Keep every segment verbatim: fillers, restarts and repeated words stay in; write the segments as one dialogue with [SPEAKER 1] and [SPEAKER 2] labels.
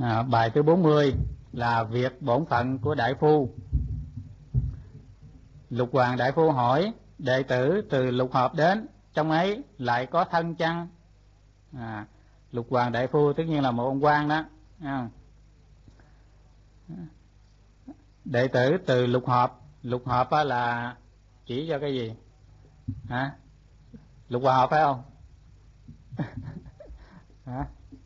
[SPEAKER 1] À, bài thứ bốn mươi là việc bổn phận của đại phu. Lục Hoàng đại phu hỏi: đệ tử từ lục hợp đến, trong ấy lại có thân chăng? À, Lục Hoàng đại phu tất nhiên là một ông quan đó. À, đệ tử từ lục hợp, lục hợp là chỉ cho cái gì? Hả? Lục hòa hợp phải không? Hả?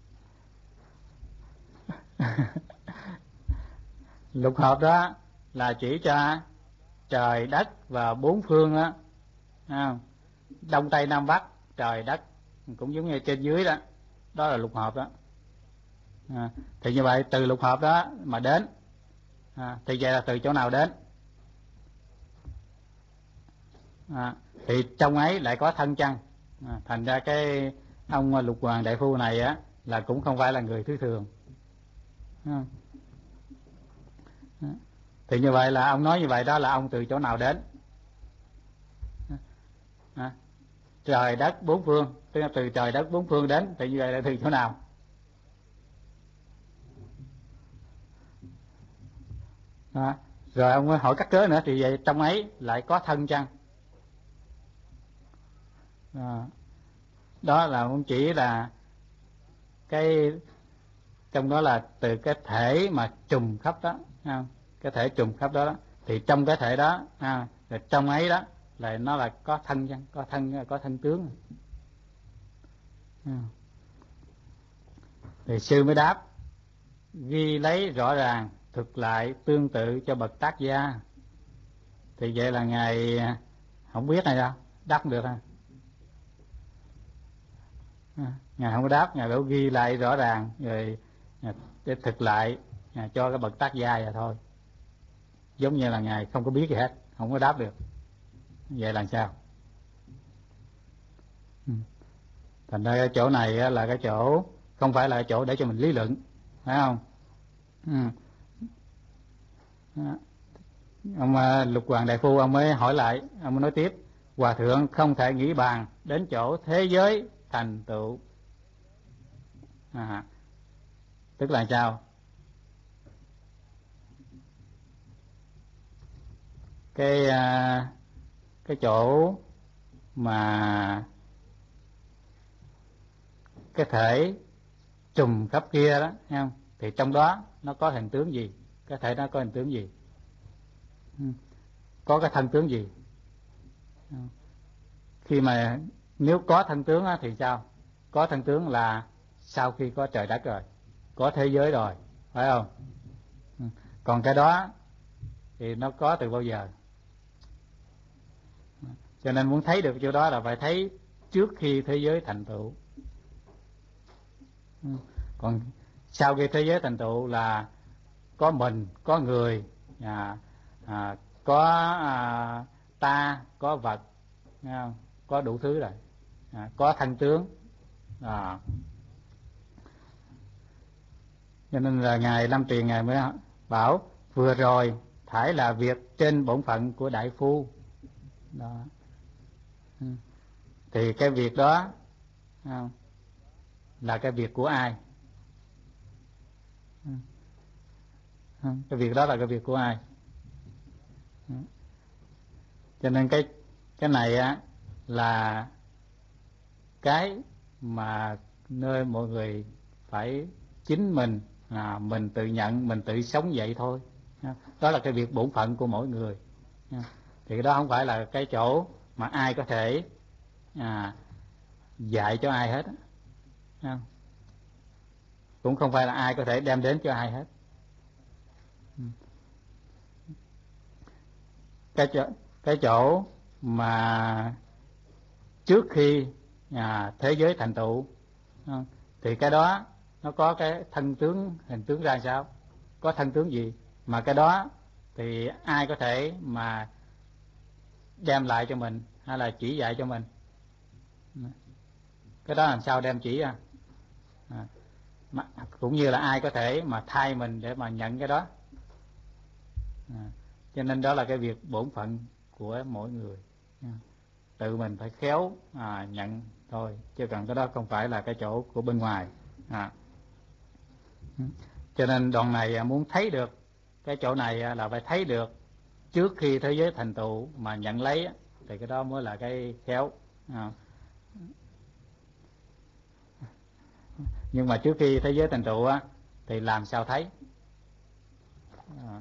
[SPEAKER 1] Lục hợp đó là chỉ cho trời đất và bốn phương đó, à, đông tây nam bắc, trời đất cũng giống như trên dưới đó, đó là lục hợp đó. À, thì như vậy từ lục hợp đó mà đến, à, thì vậy là từ chỗ nào đến? À, thì trong ấy lại có thân chăng? À, thành ra cái ông Lục Hoàng đại phu này á là cũng không phải là người thứ thường. À, thì như vậy là ông nói như vậy đó là ông từ chỗ nào đến? À, trời đất bốn phương, tức là từ trời đất bốn phương đến, thì như vậy là từ chỗ nào? À, rồi ông hỏi cắt cớ nữa, thì vậy trong ấy lại có thân chăng? À, đó là ông chỉ là cái trong đó là từ cái thể mà trùm khắp đó, à, cái thể trùm khắp đó, đó thì trong cái thể đó, à, rồi trong ấy đó là nó là có thân chăng, có thân, có thân tướng. À, thì sư mới đáp: ghi lấy rõ ràng, thực lại tương tự cho bậc tác gia. Thì vậy là ngài không biết này đâu, đáp được ha. À, ngài không có đáp, ngài bảo ghi lại rõ ràng rồi để thực lại, à, cho cái bậc tác gia vậy thôi, giống như là ngài không có biết gì hết, không có đáp được. Vậy là sao? Ừ. Thành ra cái chỗ này là cái chỗ không phải là cái chỗ để cho mình lý luận, phải không? Ừ. Đó. Ông Lục Hoàng đại phu ông mới hỏi lại, ông mới nói tiếp: hòa thượng không thể nghĩ bàn đến chỗ thế giới thành tựu. À, tức là sao? Cái cái chỗ mà cái thể trùm khắp kia đó, thấy không? Thì trong đó nó có hình tướng gì? Cái thể đó có hình tướng gì? Có cái thân tướng gì? Khi mà nếu có thân tướng thì sao? Có thân tướng là sau khi có trời đất rồi, có thế giới rồi, phải không? Còn cái đó thì nó có từ bao giờ? Cho nên muốn thấy được chỗ đó là phải thấy trước khi thế giới thành tựu. Còn sau khi thế giới thành tựu là có mình, có người, à, à, có à, ta, có vật, có đủ thứ rồi, à, có thân tướng. À, cho nên là ngài Lâm Tiền ngài mới bảo vừa rồi phải là việc trên bổn phận của đại phu đó. Thì cái việc đó là cái việc của ai? Cái việc đó là cái việc của ai? Cho nên cái cái này á là cái mà nơi mọi người phải chính mình, à, mình tự nhận, mình tự sống vậy thôi. Đó là cái việc bổn phận của mỗi người. Thì đó không phải là cái chỗ mà ai có thể à, dạy cho ai hết, không? Cũng không phải là ai có thể đem đến cho ai hết. Cái chỗ, cái chỗ mà trước khi à, thế giới thành tựu, thì cái đó nó có cái thân tướng, hình tướng ra sao? Có thân tướng gì? Mà cái đó thì ai có thể mà đem lại cho mình hay là chỉ dạy cho mình? Cái đó làm sao đem chỉ ra? À, mà, cũng như là ai có thể mà thay mình để mà nhận cái đó? À, cho nên đó là cái việc bổn phận của mỗi người, à, tự mình phải khéo à, nhận thôi, chứ cần cái đó không phải là cái chỗ của bên ngoài. À, Cho nên đoạn này muốn thấy được cái chỗ này là phải thấy được trước khi thế giới thành tựu mà nhận lấy, thì cái đó mới là cái khéo. À. Nhưng mà trước khi thế giới thành tựu á thì làm sao thấy? À.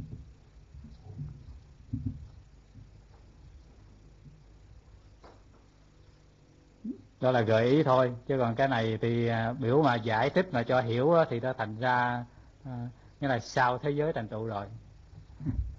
[SPEAKER 1] Đó là gợi ý thôi, chứ còn cái này thì biểu mà giải thích mà cho hiểu thì nó thành ra à, nghĩa là sau thế giới thành tựu rồi.